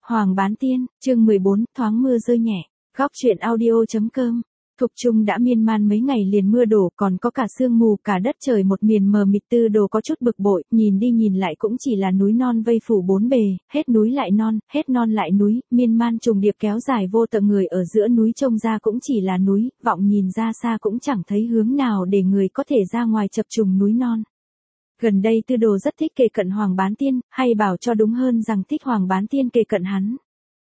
Hoàng Bán Tiên, chương 14, thoáng mưa rơi nhẹ. Góc truyện audio.com. Thục Trung đã miên man mấy ngày liền mưa đổ, còn có cả sương mù, cả đất trời một miền mờ mịt. Tư Đồ có chút bực bội, nhìn đi nhìn lại cũng chỉ là núi non vây phủ bốn bề, hết núi lại non, hết non lại núi, miên man trùng điệp kéo dài vô tận. Người ở giữa núi trông ra cũng chỉ là núi, vọng nhìn ra xa cũng chẳng thấy hướng nào để người có thể ra ngoài chập trùng núi non. Gần đây Tư Đồ rất thích kề cận Hoàng Bán Tiên, hay bảo cho đúng hơn rằng thích Hoàng Bán Tiên kề cận hắn.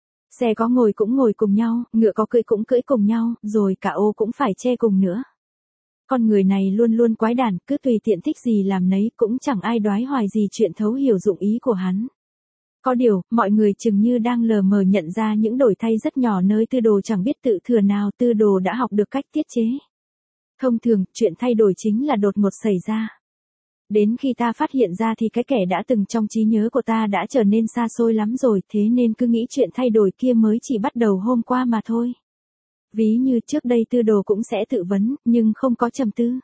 Xe có ngồi cũng ngồi cùng nhau, ngựa có cưỡi cũng cưỡi cùng nhau, rồi cả ô cũng phải che cùng nữa. Con người này luôn luôn quái đản, cứ tùy tiện thích gì làm nấy, cũng chẳng ai đoái hoài gì chuyện thấu hiểu dụng ý của hắn. Có điều, mọi người chừng như đang lờ mờ nhận ra những đổi thay rất nhỏ nơi Tư Đồ chẳng biết tự thừa nào. Tư Đồ đã học được cách tiết chế. Thông thường, chuyện thay đổi chính là đột ngột xảy ra. Đến khi ta phát hiện ra thì cái kẻ đã từng trong trí nhớ của ta đã trở nên xa xôi lắm rồi, thế nên cứ nghĩ chuyện thay đổi kia mới chỉ bắt đầu hôm qua mà thôi. Ví như trước đây Tư Đồ cũng sẽ tự vấn, nhưng không có trầm tư.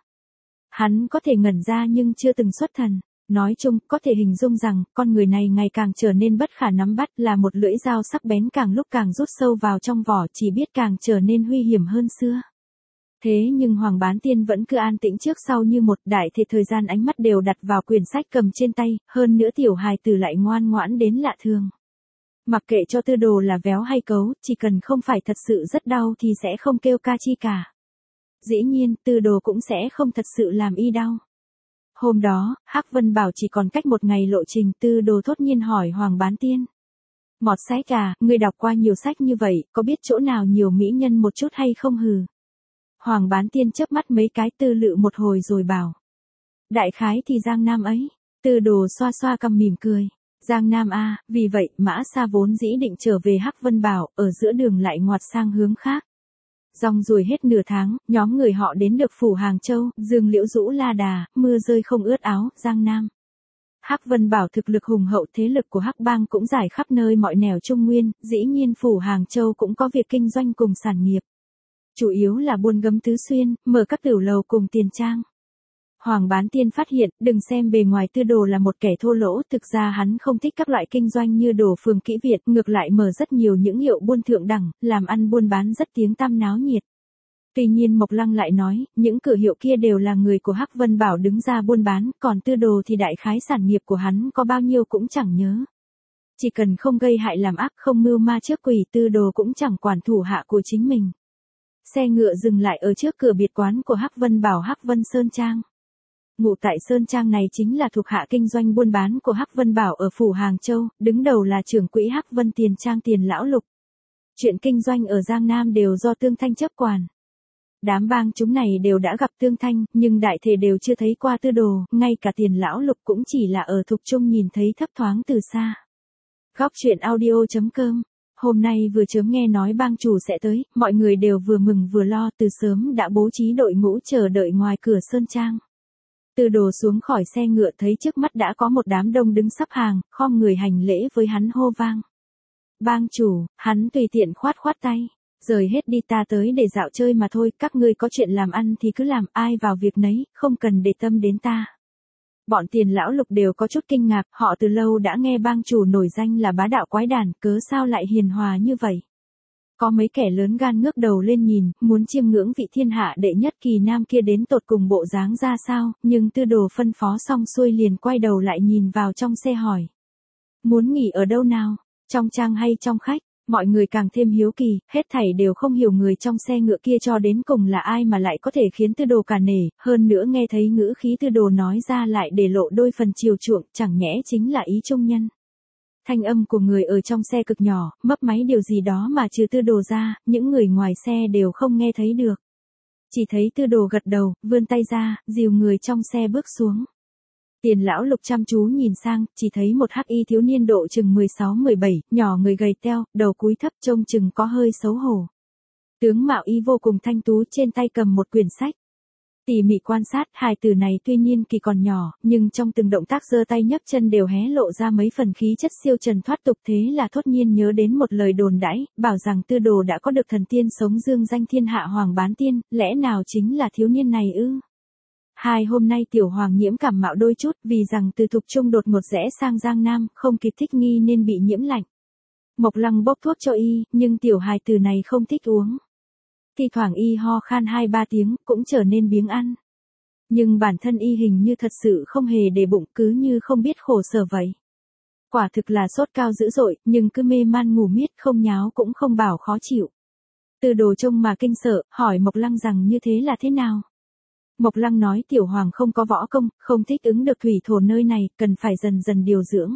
Hắn có thể ngẩn ra nhưng chưa từng xuất thần. Nói chung, có thể hình dung rằng, con người này ngày càng trở nên bất khả nắm bắt, là một lưỡi dao sắc bén càng lúc càng rút sâu vào trong vỏ, chỉ biết càng trở nên nguy hiểm hơn xưa. Thế nhưng Hoàng Bán Tiên vẫn cứ an tĩnh trước sau như một đại thể, thời gian ánh mắt đều đặt vào quyển sách cầm trên tay, hơn nữa tiểu hài tử lại ngoan ngoãn đến lạ thường. Mặc kệ cho Tư Đồ là véo hay cấu, chỉ cần không phải thật sự rất đau thì sẽ không kêu ca chi cả. Dĩ nhiên, Tư Đồ cũng sẽ không thật sự làm y đau. Hôm đó, Hắc Vân bảo chỉ còn cách một ngày lộ trình. Tư Đồ thốt nhiên hỏi Hoàng Bán Tiên. Mọt sách à, ngươi đọc qua nhiều sách như vậy, có biết chỗ nào nhiều mỹ nhân một chút hay không hừ? Hoàng Bán Tiên chớp mắt mấy cái, tư lự một hồi rồi bảo. Đại khái thì Giang Nam ấy. Tư Đồ xoa xoa cằm mỉm cười. Giang Nam a, vì vậy Mã Sa vốn dĩ định trở về Hắc Vân Bảo, ở giữa đường lại ngoặt sang hướng khác. Rong ruổi hết nửa tháng, nhóm người họ đến được phủ Hàng Châu, dương liễu rũ la đà, mưa rơi không ướt áo. Giang Nam. Hắc Vân Bảo thực lực hùng hậu, thế lực của Hắc Bang cũng giải khắp nơi mọi nẻo Trung Nguyên, dĩ nhiên phủ Hàng Châu cũng có việc kinh doanh cùng sản nghiệp. Chủ yếu là buôn gấm tứ xuyên, mở các tiểu lầu cùng tiền trang. Hoàng Bán Tiên phát hiện, đừng xem bề ngoài Tư Đồ là một kẻ thô lỗ, thực ra hắn không thích các loại kinh doanh như đồ phường kỹ Việt, ngược lại mở rất nhiều những hiệu buôn thượng đẳng, làm ăn buôn bán rất tiếng tăm náo nhiệt. Tuy nhiên Mộc Lăng lại nói, những cửa hiệu kia đều là người của Hắc Vân Bảo đứng ra buôn bán, còn Tư Đồ thì đại khái sản nghiệp của hắn có bao nhiêu cũng chẳng nhớ. Chỉ cần không gây hại làm ác, không mưu ma trước quỷ, Tư Đồ cũng chẳng quản thủ hạ của chính mình. Xe ngựa dừng lại ở trước cửa biệt quán của Hắc Vân Bảo, Hắc Vân Sơn Trang. Ngụ tại Sơn Trang này chính là thuộc hạ kinh doanh buôn bán của Hắc Vân Bảo ở phủ Hàng Châu, đứng đầu là trưởng quỹ Hắc Vân Tiền Trang Tiền Lão Lục. Chuyện kinh doanh ở Giang Nam đều do Tương Thanh chấp quản. Đám bang chúng này đều đã gặp Tương Thanh, nhưng đại thể đều chưa thấy qua Tư Đồ, ngay cả Tiền Lão Lục cũng chỉ là ở Thục Trung nhìn thấy thấp thoáng từ xa. Góc truyện audio.com. Hôm nay vừa chớm nghe nói bang chủ sẽ tới, mọi người đều vừa mừng vừa lo, từ sớm đã bố trí đội ngũ chờ đợi ngoài cửa Sơn Trang. Tư Đồ xuống khỏi xe ngựa thấy trước mắt đã có một đám đông đứng sắp hàng, khom người hành lễ với hắn hô vang. Bang chủ, hắn tùy tiện khoát khoát tay. Rời hết đi, ta tới để dạo chơi mà thôi, các ngươi có chuyện làm ăn thì cứ làm, ai vào việc nấy, không cần để tâm đến ta. Bọn Tiền Lão Lục đều có chút kinh ngạc, họ từ lâu đã nghe bang chủ nổi danh là bá đạo quái đản, cớ sao lại hiền hòa như vậy. Có mấy kẻ lớn gan ngước đầu lên nhìn, muốn chiêm ngưỡng vị thiên hạ đệ nhất kỳ nam kia đến tột cùng bộ dáng ra sao, nhưng Tư Đồ phân phó xong xuôi liền quay đầu lại nhìn vào trong xe hỏi. Muốn nghỉ ở đâu nào, trong trang hay trong khách? Mọi người càng thêm hiếu kỳ, hết thảy đều không hiểu người trong xe ngựa kia cho đến cùng là ai mà lại có thể khiến Tư Đồ cả nể, hơn nữa nghe thấy ngữ khí Tư Đồ nói ra lại để lộ đôi phần chiều chuộng, chẳng nhẽ chính là ý trung nhân. Thanh âm của người ở trong xe cực nhỏ, mấp máy điều gì đó mà trừ Tư Đồ ra, những người ngoài xe đều không nghe thấy được. Chỉ thấy Tư Đồ gật đầu, vươn tay ra, dìu người trong xe bước xuống. Tiền Lão Lục chăm chú nhìn sang, chỉ thấy một hắc y thiếu niên độ chừng 16-17, nhỏ người gầy teo, đầu cúi thấp trông chừng có hơi xấu hổ. Tướng mạo y vô cùng thanh tú, trên tay cầm một quyển sách. Tỉ mỉ quan sát, hài tử này tuy niên kỳ còn nhỏ, nhưng trong từng động tác giơ tay nhấc chân đều hé lộ ra mấy phần khí chất siêu trần thoát tục, thế là thốt nhiên nhớ đến một lời đồn đãi, bảo rằng Tư Đồ đã có được thần tiên sống dương danh thiên hạ Hoàng Bán Tiên, lẽ nào chính là thiếu niên này ư? Hai hôm nay Tiểu Hoàng nhiễm cảm mạo đôi chút, vì rằng từ Thục Trung đột ngột rẽ sang Giang Nam, không kịp thích nghi nên bị nhiễm lạnh. Mộc Lăng bốc thuốc cho y, nhưng tiểu hài tử này không thích uống. Thi thoảng y ho khan 2-3 tiếng, cũng trở nên biếng ăn. Nhưng bản thân y hình như thật sự không hề để bụng, cứ như không biết khổ sở vậy. Quả thực là sốt cao dữ dội, nhưng cứ mê man ngủ miết, không nháo cũng không bảo khó chịu. Tư Đồ trông mà kinh sợ, hỏi Mộc Lăng rằng như thế là thế nào. Mộc Lăng nói tiểu hoàng không có võ công, không thích ứng được thủy thổ nơi này, cần phải dần dần điều dưỡng.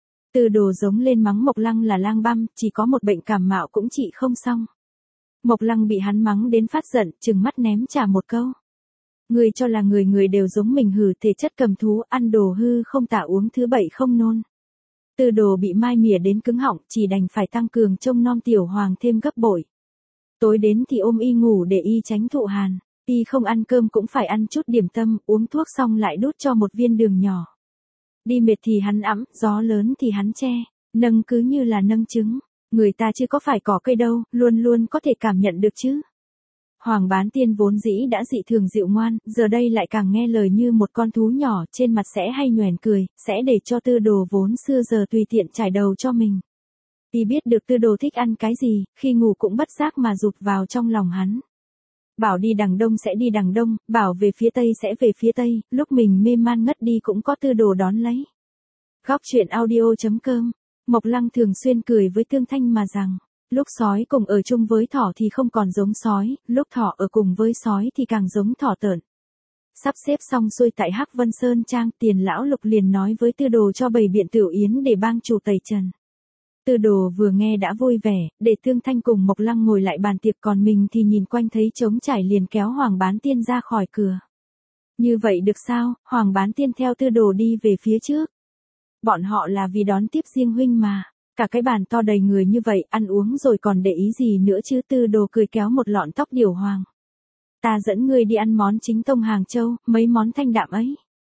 Tư Đồ giống lên mắng Mộc Lăng là lang băm, chỉ có một bệnh cảm mạo cũng trị không xong. Mộc Lăng bị hắn mắng đến phát giận, trừng mắt ném trả một câu. Người cho là người người đều giống mình hử, thể chất cầm thú, ăn đồ hư không tả, uống thứ bậy không nôn. Tư Đồ bị mai mỉa đến cứng họng, chỉ đành phải tăng cường trông nom tiểu hoàng thêm gấp bội. Tối đến thì ôm y ngủ để y tránh thụ hàn. Y không ăn cơm cũng phải ăn chút điểm tâm, uống thuốc xong lại đút cho một viên đường nhỏ. Đi mệt thì hắn ẵm, gió lớn thì hắn che, nâng cứ như là nâng trứng. Người ta chứ có phải cỏ cây đâu, luôn luôn có thể cảm nhận được chứ. Hoàng Bán Tiên vốn dĩ đã dị thường dịu ngoan, giờ đây lại càng nghe lời như một con thú nhỏ, trên mặt sẽ hay nhoẻn cười, sẽ để cho Tư Đồ vốn xưa giờ tùy tiện trải đầu cho mình. Y biết được Tư Đồ thích ăn cái gì, khi ngủ cũng bất giác mà rụt vào trong lòng hắn. Bảo đi đằng đông sẽ đi đằng đông, bảo về phía tây sẽ về phía tây, lúc mình mê man ngất đi cũng có Tư Đồ đón lấy. Góc truyện audio.com. Mộc Lăng thường xuyên cười với Tương Thanh mà rằng, lúc sói cùng ở chung với thỏ thì không còn giống sói, lúc thỏ ở cùng với sói thì càng giống thỏ tợn. Sắp xếp xong xuôi tại Hắc Vân Sơn Trang, Tiền lão Lục liền nói với Tư Đồ cho bày biện tiểu yến để bang chủ tẩy trần. Tư Đồ vừa nghe đã vui vẻ, để Tương Thanh cùng Mộc Lăng ngồi lại bàn tiệc, còn mình thì nhìn quanh thấy trống trải liền kéo Hoàng Bán Tiên ra khỏi cửa. Như vậy được sao? Hoàng Bán Tiên theo Tư Đồ đi về phía trước. Bọn họ là vì đón tiếp Diêng huynh mà. Cả cái bàn to đầy người như vậy, ăn uống rồi còn để ý gì nữa chứ? Tư Đồ cười kéo một lọn tóc Điểu Hoàng. Ta dẫn ngươi đi ăn món chính tông Hàng Châu, mấy món thanh đạm ấy.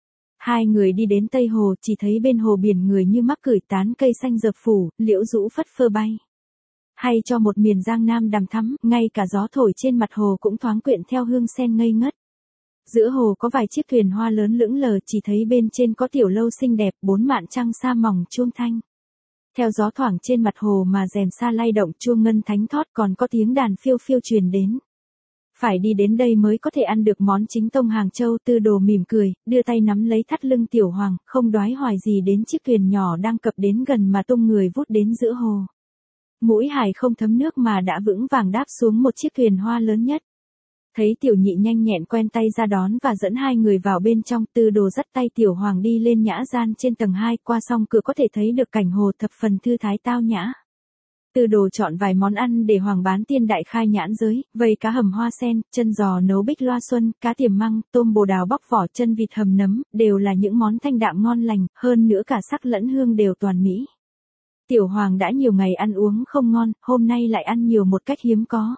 Hai người đi đến Tây Hồ, chỉ thấy bên hồ biển người như mắc cửi, tán cây xanh dợp phủ, liễu rũ phất phơ bay. Hay cho một miền Giang Nam đằm thắm, ngay cả gió thổi trên mặt hồ cũng thoáng quyện theo hương sen ngây ngất. Giữa hồ có vài chiếc thuyền hoa lớn lững lờ, chỉ thấy bên trên có tiểu lâu xinh đẹp, 4 mạn trăng sa mỏng chuông thanh. Theo gió thoảng trên mặt hồ mà rèm sa lay động, chuông ngân thánh thót, còn có tiếng đàn phiêu phiêu truyền đến. Phải đi đến đây mới có thể ăn được món chính tông Hàng Châu. Tư Đồ mỉm cười, đưa tay nắm lấy thắt lưng tiểu hoàng, không đoái hoài gì đến chiếc thuyền nhỏ đang cập đến gần mà tung người vút đến giữa hồ. Mũi Hải không thấm nước mà đã vững vàng đáp xuống một chiếc thuyền hoa lớn nhất. Thấy tiểu nhị nhanh nhẹn quen tay ra đón và dẫn hai người vào bên trong, Tư Đồ dắt tay tiểu hoàng đi lên nhã gian trên tầng 2, qua song cửa có thể thấy được cảnh hồ thập phần thư thái tao nhã. Tư Đồ chọn vài món ăn để Hoàng Bán Tiên đại khai nhãn giới, vây cá hầm hoa sen, chân giò nấu bích loa xuân, cá tiềm măng, tôm bồ đào bóc vỏ, chân vịt hầm nấm, đều là những món thanh đạm ngon lành, hơn nữa cả sắc lẫn hương đều toàn mỹ. Tiểu Hoàng đã nhiều ngày ăn uống không ngon, hôm nay lại ăn nhiều một cách hiếm có.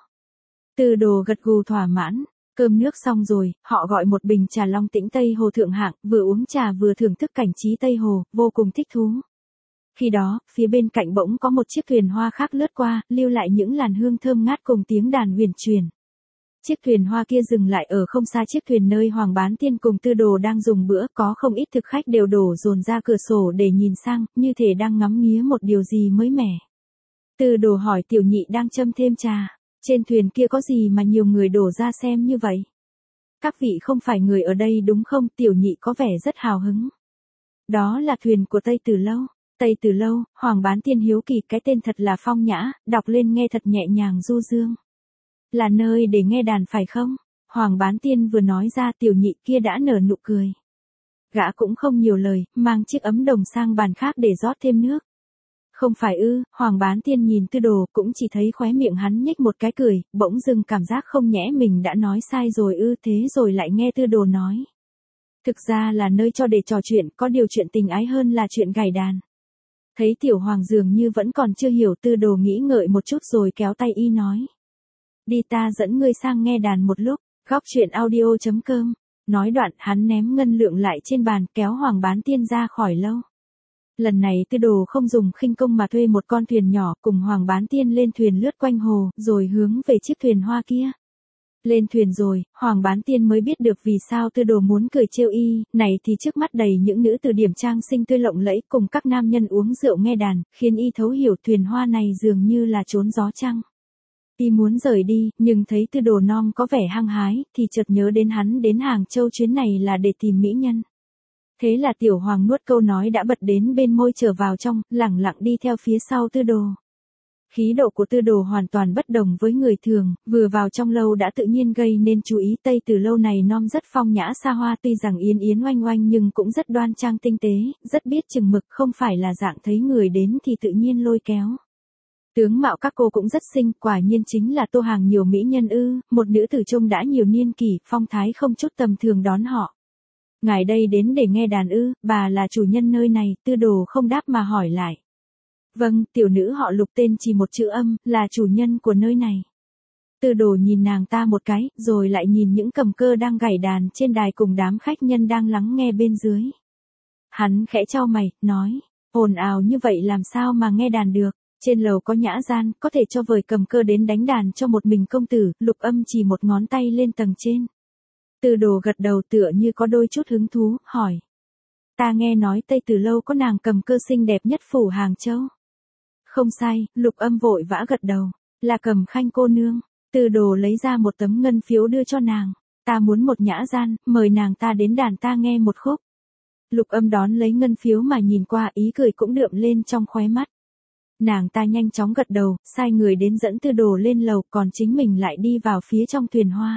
Tư Đồ gật gù thỏa mãn. Cơm nước xong rồi, họ gọi một bình trà Long Tĩnh Tây Hồ thượng hạng, vừa uống trà vừa thưởng thức cảnh trí Tây Hồ, vô cùng thích thú. Khi đó, phía bên cạnh bỗng có một chiếc thuyền hoa khác lướt qua, lưu lại những làn hương thơm ngát cùng tiếng đàn huyền truyền. Chiếc thuyền hoa kia dừng lại ở không xa chiếc thuyền nơi Hoàng Bán Tiên cùng Tư Đồ đang dùng bữa, có không ít thực khách đều đổ dồn ra cửa sổ để nhìn sang, như thể đang ngắm nghía một điều gì mới mẻ. Tư Đồ hỏi tiểu nhị đang châm thêm trà, trên thuyền kia có gì mà nhiều người đổ ra xem như vậy? Các vị không phải người ở đây đúng không? Tiểu nhị có vẻ rất hào hứng. Đó là thuyền của Tây Từ Lâu. Tây Từ Lâu, Hoàng Bán Tiên hiếu kỳ, cái tên thật là phong nhã, đọc lên nghe thật nhẹ nhàng du dương. Là nơi để nghe đàn phải không? Hoàng Bán Tiên vừa nói ra, tiểu nhị kia đã nở nụ cười. Gã cũng không nhiều lời, mang chiếc ấm đồng sang bàn khác để rót thêm nước. Không phải ư? Hoàng Bán Tiên nhìn Tư Đồ, cũng chỉ thấy khóe miệng hắn nhếch một cái cười, bỗng dưng cảm giác không nhẽ mình đã nói sai rồi ư, thế rồi lại nghe Tư Đồ nói. Thực ra là nơi cho để trò chuyện, có điều chuyện tình ái hơn là chuyện gảy đàn. Thấy tiểu hoàng dường như vẫn còn chưa hiểu, Tư Đồ nghĩ ngợi một chút rồi kéo tay y nói. Đi, ta dẫn ngươi sang nghe đàn một lúc. Góc truyện audio.com. Nói đoạn hắn ném ngân lượng lại trên bàn, kéo Hoàng Bán Tiên ra khỏi lâu. Lần này Tư Đồ không dùng khinh công mà thuê một con thuyền nhỏ, cùng Hoàng Bán Tiên lên thuyền lướt quanh hồ, rồi hướng về chiếc thuyền hoa kia. Lên thuyền rồi, Hoàng Bán Tiên mới biết được vì sao Tư Đồ muốn cười trêu y, này thì trước mắt đầy những nữ từ điểm trang xinh tươi lộng lẫy cùng các nam nhân uống rượu nghe đàn, khiến y thấu hiểu thuyền hoa này dường như là trốn gió trăng. Y muốn rời đi, nhưng thấy Tư Đồ non có vẻ hăng hái, thì chợt nhớ đến hắn đến Hàng Châu chuyến này là để tìm mỹ nhân. Thế là Tiểu Hoàng nuốt câu nói đã bật đến bên môi trở vào trong, lẳng lặng đi theo phía sau Tư Đồ. Khí độ của Tư Đồ hoàn toàn bất đồng với người thường, vừa vào trong lâu đã tự nhiên gây nên chú ý. Tây Từ lâu này non rất phong nhã xa hoa, tuy rằng yến yến oanh oanh nhưng cũng rất đoan trang tinh tế, rất biết chừng mực, không phải là dạng thấy người đến thì tự nhiên lôi kéo. Tướng mạo các cô cũng rất xinh, quả nhiên chính là tô hàng nhiều mỹ nhân ư, một nữ tử trông đã nhiều niên kỷ, phong thái không chút tầm thường đón họ. Ngài đây đến để nghe đàn ư, bà là chủ nhân nơi này, Tư Đồ không đáp mà hỏi lại. Vâng, tiểu nữ họ Lục tên chỉ một chữ âm, là chủ nhân của nơi này. Tư Đồ nhìn nàng ta một cái, rồi lại nhìn những cầm cơ đang gảy đàn trên đài cùng đám khách nhân đang lắng nghe bên dưới. Hắn khẽ chau mày, nói, ồn ào như vậy làm sao mà nghe đàn được, trên lầu có nhã gian, có thể cho vời cầm cơ đến đánh đàn cho một mình công tử. Lục Âm chỉ một ngón tay lên tầng trên. Tư Đồ gật đầu tựa như có đôi chút hứng thú, hỏi. Ta nghe nói Tây Từ lâu có nàng cầm cơ xinh đẹp nhất phủ Hàng Châu. Không sai, Lục Âm vội vã gật đầu, là Cầm Khanh cô nương. Tư Đồ lấy ra một tấm ngân phiếu đưa cho nàng. Ta muốn một nhã gian, mời nàng ta đến đàn ta nghe một khúc. Lục Âm đón lấy ngân phiếu mà nhìn qua, ý cười cũng đượm lên trong khóe mắt. Nàng ta nhanh chóng gật đầu, sai người đến dẫn Tư Đồ lên lầu, còn chính mình lại đi vào phía trong thuyền hoa.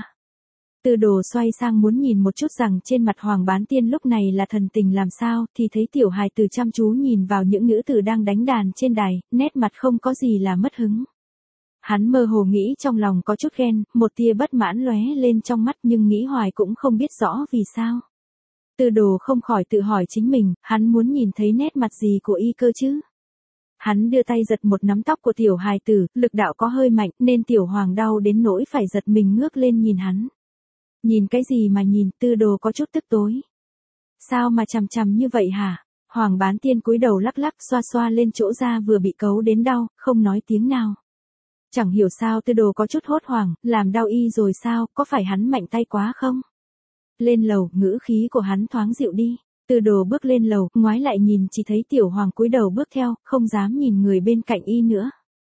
Tư Đồ xoay sang muốn nhìn một chút rằng trên mặt Hoàng Bán Tiên lúc này là thần tình làm sao, thì thấy tiểu hài tử chăm chú nhìn vào những nữ tử đang đánh đàn trên đài, nét mặt không có gì là mất hứng. Hắn mơ hồ nghĩ trong lòng có chút ghen, một tia bất mãn lóe lên trong mắt nhưng nghĩ hoài cũng không biết rõ vì sao. Tư Đồ không khỏi tự hỏi chính mình, hắn muốn nhìn thấy nét mặt gì của y cơ chứ? Hắn đưa tay giật một nắm tóc của tiểu hài tử, lực đạo có hơi mạnh nên tiểu hoàng đau đến nỗi phải giật mình ngước lên nhìn hắn. Nhìn cái gì mà nhìn, Tư Đồ có chút tức tối. Sao mà chằm chằm như vậy hả? Hoàng Bán Tiên cúi đầu lắc lắc xoa xoa lên chỗ da vừa bị cấu đến đau, không nói tiếng nào. Chẳng hiểu sao Tư Đồ có chút hốt hoảng, làm đau y rồi sao, có phải hắn mạnh tay quá không? Lên lầu, ngữ khí của hắn thoáng dịu đi. Tư Đồ bước lên lầu, ngoái lại nhìn chỉ thấy tiểu hoàng cúi đầu bước theo, không dám nhìn người bên cạnh y nữa.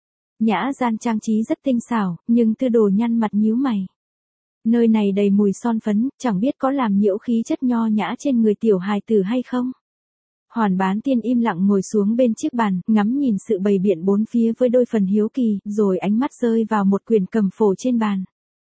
Nhã gian trang trí rất tinh xảo, nhưng Tư Đồ nhăn mặt nhíu mày. Nơi này đầy mùi son phấn, chẳng biết có làm nhiễu khí chất nho nhã trên người tiểu hài tử hay không. Hoàng Bán Tiên im lặng ngồi xuống bên chiếc bàn, ngắm nhìn sự bày biện bốn phía với đôi phần hiếu kỳ, rồi ánh mắt rơi vào một quyển cầm phổ trên bàn.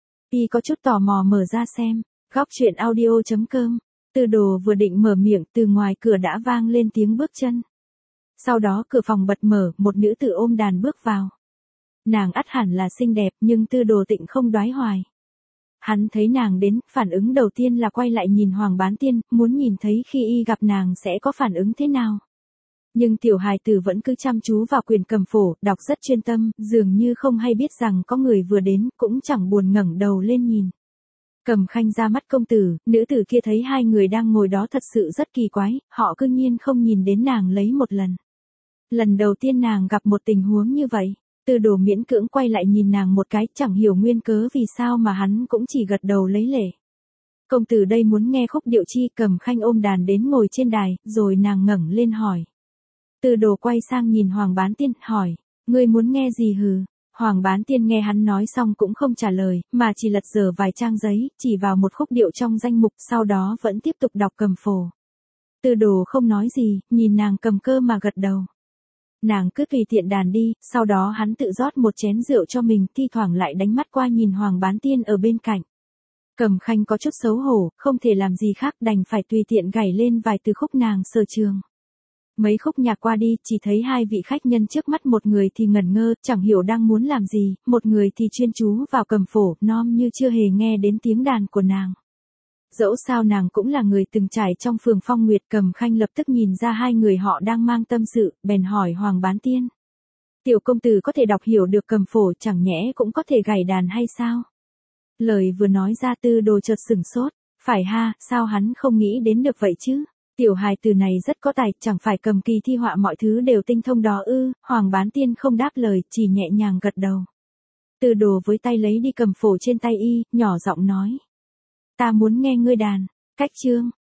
Y có chút tò mò mở ra xem. Góc truyện audio.com. Tư Đồ vừa định mở miệng, từ ngoài cửa đã vang lên tiếng bước chân. Sau đó cửa phòng bật mở, một nữ tử ôm đàn bước vào. Nàng ắt hẳn là xinh đẹp, nhưng Tư Đồ tịnh không đoái hoài. Hắn thấy nàng đến, phản ứng đầu tiên là quay lại nhìn Hoàng Bán Tiên, muốn nhìn thấy khi y gặp nàng sẽ có phản ứng thế nào. Nhưng tiểu hài tử vẫn cứ chăm chú vào quyển cầm phổ, đọc rất chuyên tâm, dường như không hay biết rằng có người vừa đến, cũng chẳng buồn ngẩng đầu lên nhìn. Cầm Khanh ra mắt công tử, nữ tử kia thấy hai người đang ngồi đó thật sự rất kỳ quái, họ cư nhiên không nhìn đến nàng lấy một lần. Lần đầu tiên nàng gặp một tình huống như vậy, Tư Đồ miễn cưỡng quay lại nhìn nàng một cái, chẳng hiểu nguyên cớ vì sao mà hắn cũng chỉ gật đầu lấy lệ. Công tử đây muốn nghe khúc điệu chi? Cầm Khanh ôm đàn đến ngồi trên đài, rồi nàng ngẩng lên hỏi. Tư Đồ quay sang nhìn Hoàng Bán Tiên, hỏi, ngươi muốn nghe gì hừ? Hoàng Bán Tiên nghe hắn nói xong cũng không trả lời, mà chỉ lật dở vài trang giấy, chỉ vào một khúc điệu trong danh mục, sau đó vẫn tiếp tục đọc cầm phổ. Tư Đồ không nói gì, nhìn nàng cầm cơ mà gật đầu. Nàng cứ tùy tiện đàn đi, sau đó hắn tự rót một chén rượu cho mình, thi thoảng lại đánh mắt qua nhìn Hoàng Bán Tiên ở bên cạnh. Cầm Khanh có chút xấu hổ, không thể làm gì khác đành phải tùy tiện gảy lên vài từ khúc nàng sở trường. Mấy khúc nhạc qua đi, chỉ thấy hai vị khách nhân trước mắt, một người thì ngẩn ngơ, chẳng hiểu đang muốn làm gì, một người thì chuyên chú vào cầm phổ, nom như chưa hề nghe đến tiếng đàn của nàng. Dẫu sao nàng cũng là người từng trải trong phường Phong Nguyệt. Cầm Khanh lập tức nhìn ra hai người họ đang mang tâm sự, bèn hỏi Hoàng Bán Tiên. Tiểu công tử có thể đọc hiểu được cầm phổ, chẳng nhẽ cũng có thể gảy đàn hay sao? Lời vừa nói ra Tư Đồ chợt sửng sốt, phải ha, sao hắn không nghĩ đến được vậy chứ? Tiểu hài từ này rất có tài, chẳng phải cầm kỳ thi họa mọi thứ đều tinh thông đó ư? Hoàng Bán Tiên không đáp lời, chỉ nhẹ nhàng gật đầu. Tư Đồ với tay lấy đi cầm phổ trên tay y, nhỏ giọng nói. Ta muốn nghe ngươi đàn. Cách chương.